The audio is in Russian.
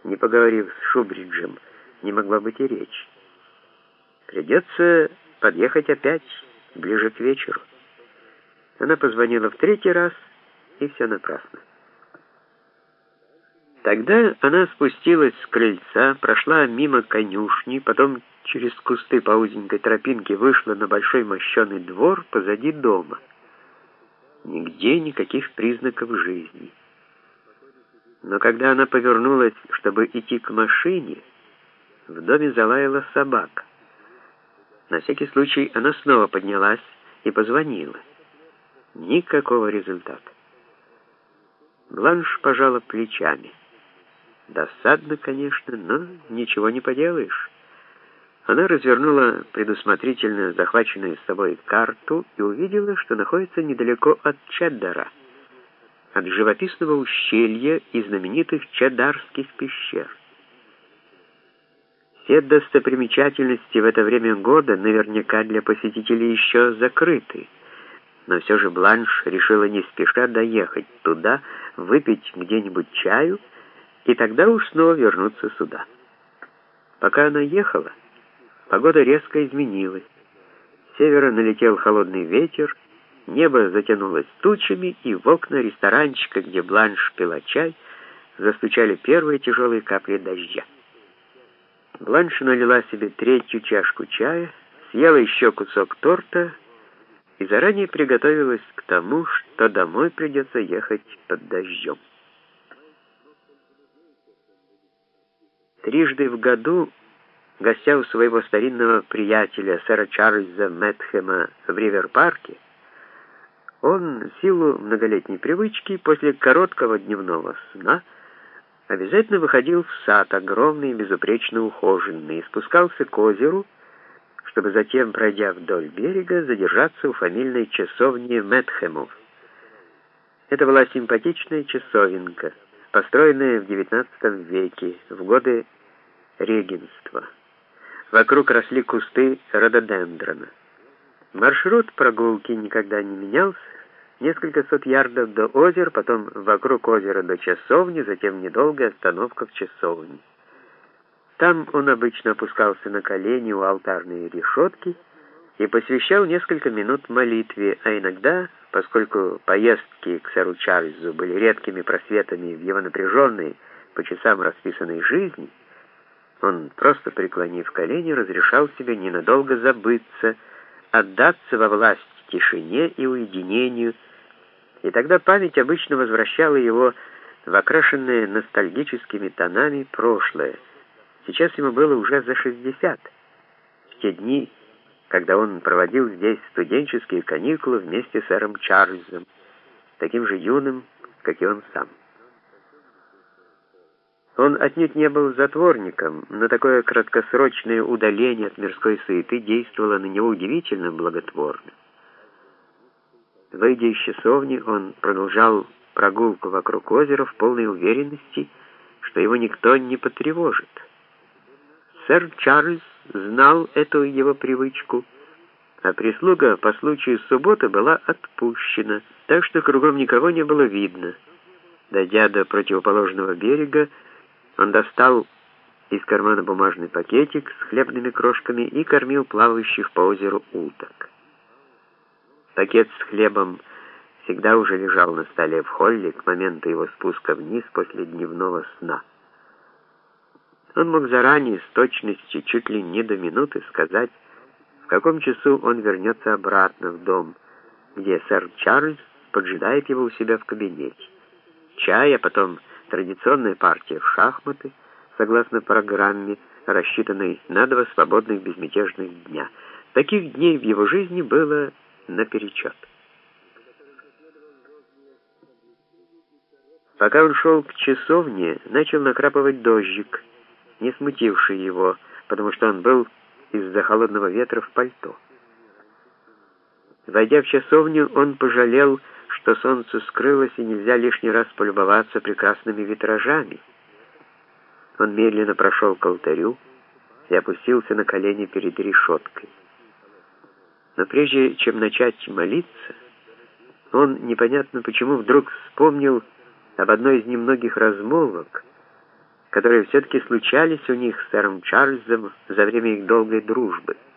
не поговорив с Шубриджем, не могла быть и речи. Придется подъехать опять, ближе к вечеру. Она позвонила в третий раз, и все напрасно. Тогда она спустилась с крыльца, прошла мимо конюшни, потом через кусты по узенькой тропинке вышла на большой мощеный двор позади дома. Нигде никаких признаков жизни. Но когда она повернулась, чтобы идти к машине, в доме залаяла собака. На всякий случай она снова поднялась и позвонила. Никакого результата. Бланш пожала плечами. Досадно, конечно, но ничего не поделаешь. Она развернула предусмотрительно захваченную с собой карту и увидела, что находится недалеко от Чеддера, от живописного ущелья и знаменитых Чеддарских пещер. Все достопримечательности в это время года наверняка для посетителей еще закрыты, но все же Бланш решила не спеша доехать туда, выпить где-нибудь чаю и тогда уж снова вернуться сюда. Пока она ехала, погода резко изменилась. С севера налетел холодный ветер, небо затянулось тучами, и в окна ресторанчика, где Бланш пила чай, застучали первые тяжелые капли дождя. Бланш налила себе третью чашку чая, съела еще кусок торта и заранее приготовилась к тому, что домой придется ехать под дождем. Трижды в году, гостя у своего старинного приятеля, сэра Чарльза Мэтхэма в Ривер-парке, он, в силу многолетней привычки, после короткого дневного сна обязательно выходил в сад, огромный и безупречно ухоженный, и спускался к озеру, чтобы затем, пройдя вдоль берега, задержаться у фамильной часовни Мэтхэмов. Это была симпатичная часовенка, построенная в XIX веке, в годы регенства. Вокруг росли кусты рододендрона. Маршрут прогулки никогда не менялся. Несколько сот ярдов до озера, потом вокруг озера до часовни, затем недолгая остановка в часовне. Там он обычно опускался на колени у алтарной решетки и посвящал несколько минут молитве, а иногда, поскольку поездки к сэру Чарльзу были редкими просветами в его напряженной, по часам расписанной жизни, он, просто преклонив колени, разрешал себе ненадолго забыться, отдаться во власть тишине и уединению, и тогда память обычно возвращала его в окрашенное ностальгическими тонами прошлое. Сейчас ему было уже за 60. В те дни, когда он проводил здесь студенческие каникулы вместе с сэром Чарльзом, таким же юным, как и он сам. Он отнюдь не был затворником, но такое краткосрочное удаление от мирской суеты действовало на него удивительно благотворно. Выйдя из часовни, он продолжал прогулку вокруг озера в полной уверенности, что его никто не потревожит. Сэр Чарльз знал эту его привычку, а прислуга по случаю субботы была отпущена, так что кругом никого не было видно. Дойдя до противоположного берега, он достал из кармана бумажный пакетик с хлебными крошками и кормил плавающих по озеру уток. Пакет с хлебом всегда уже лежал на столе в холле к моменту его спуска вниз после дневного сна. Он мог заранее с точностью чуть ли не до минуты сказать, в каком часу он вернется обратно в дом, где сэр Чарльз поджидает его у себя в кабинете. Чай, а потом традиционная партия в шахматы, согласно программе, рассчитанной на 2 свободных безмятежных дня. Таких дней в его жизни было наперечет. Пока он шел к часовне, начал накрапывать дождик, не смутивший его, потому что он был из-за холодного ветра в пальто. Войдя в часовню, он пожалел, что солнце скрылось и нельзя лишний раз полюбоваться прекрасными витражами. Он медленно прошел к алтарю и опустился на колени перед решеткой. Но прежде чем начать молиться, он, непонятно почему, вдруг вспомнил об одной из немногих размолвок, которые все-таки случались у них с сэром Чарльзом за время их долгой дружбы.